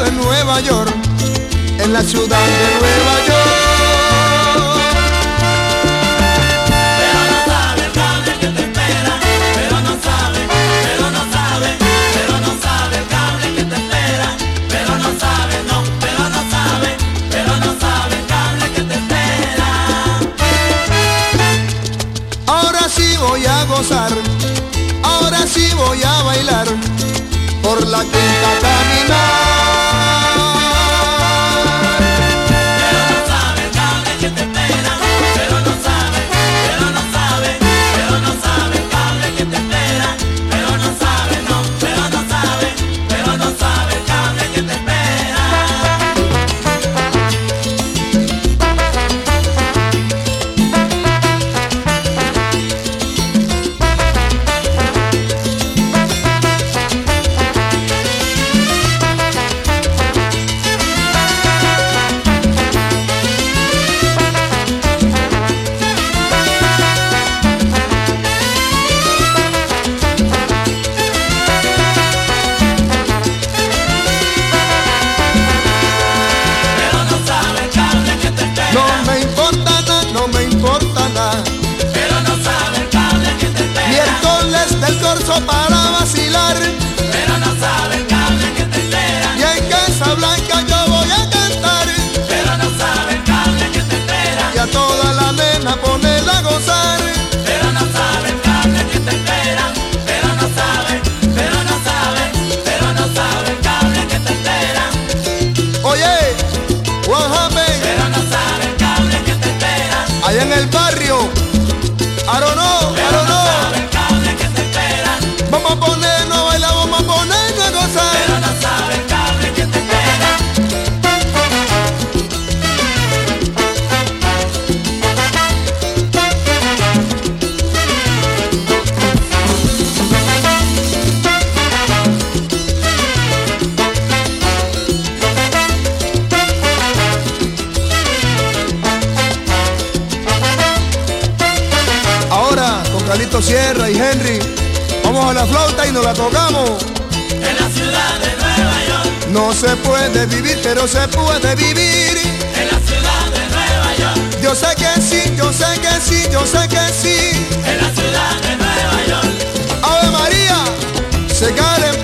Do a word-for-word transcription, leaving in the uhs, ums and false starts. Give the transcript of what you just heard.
de Nueva York, en la ciudad de Nueva York. Pero no sabe el cable que te espera, pero no sabe, pero no sabe, pero no sabe el cable que te espera, pero no sabe, no, pero no sabe, pero no sabe el cable que te espera. Ahora sí voy a gozar, ahora sí voy a bailar, por la quinta caminar. Pero no sabe el cable que te espera, pero no sabe, pero no sabe, pero no sabe el cable que te espera, pero no sabe, no, pero no sabe, pero no sabe el cable que te espera. No me importa nada, no me importa nada. Pero no sabe el cable que te espera. Miércoles del corso para vacilar, Pero no sabe el cable que te espera. y en Casablanca yo voy a cantar, Pero no sabe el cable que te espera. y a toda la nena ponerla a gozar. Pero no sabe el cable que te espera. Pero no sabe, pero no sabe, pero no sabe el cable que te espera. Oye, what happened? Pero no sabe el cable que te espera. Allá en el barrio, I don't know, I Pero don't no know. sabe el cable que te espera. Vamos a ponernos a bailar, vamos a ponernos a gozar. Pero no sabe el cable que te espera. Ahora, con Carlito Sierra y Henry, vamos a la flauta y nos la tocamos. En la ciudad de Nueva York. No se puede vivir, pero se puede vivir. En la ciudad de Nueva York. Yo sé que sí, yo sé que sí, yo sé que sí. En la ciudad de Nueva York. Ave María, se cae el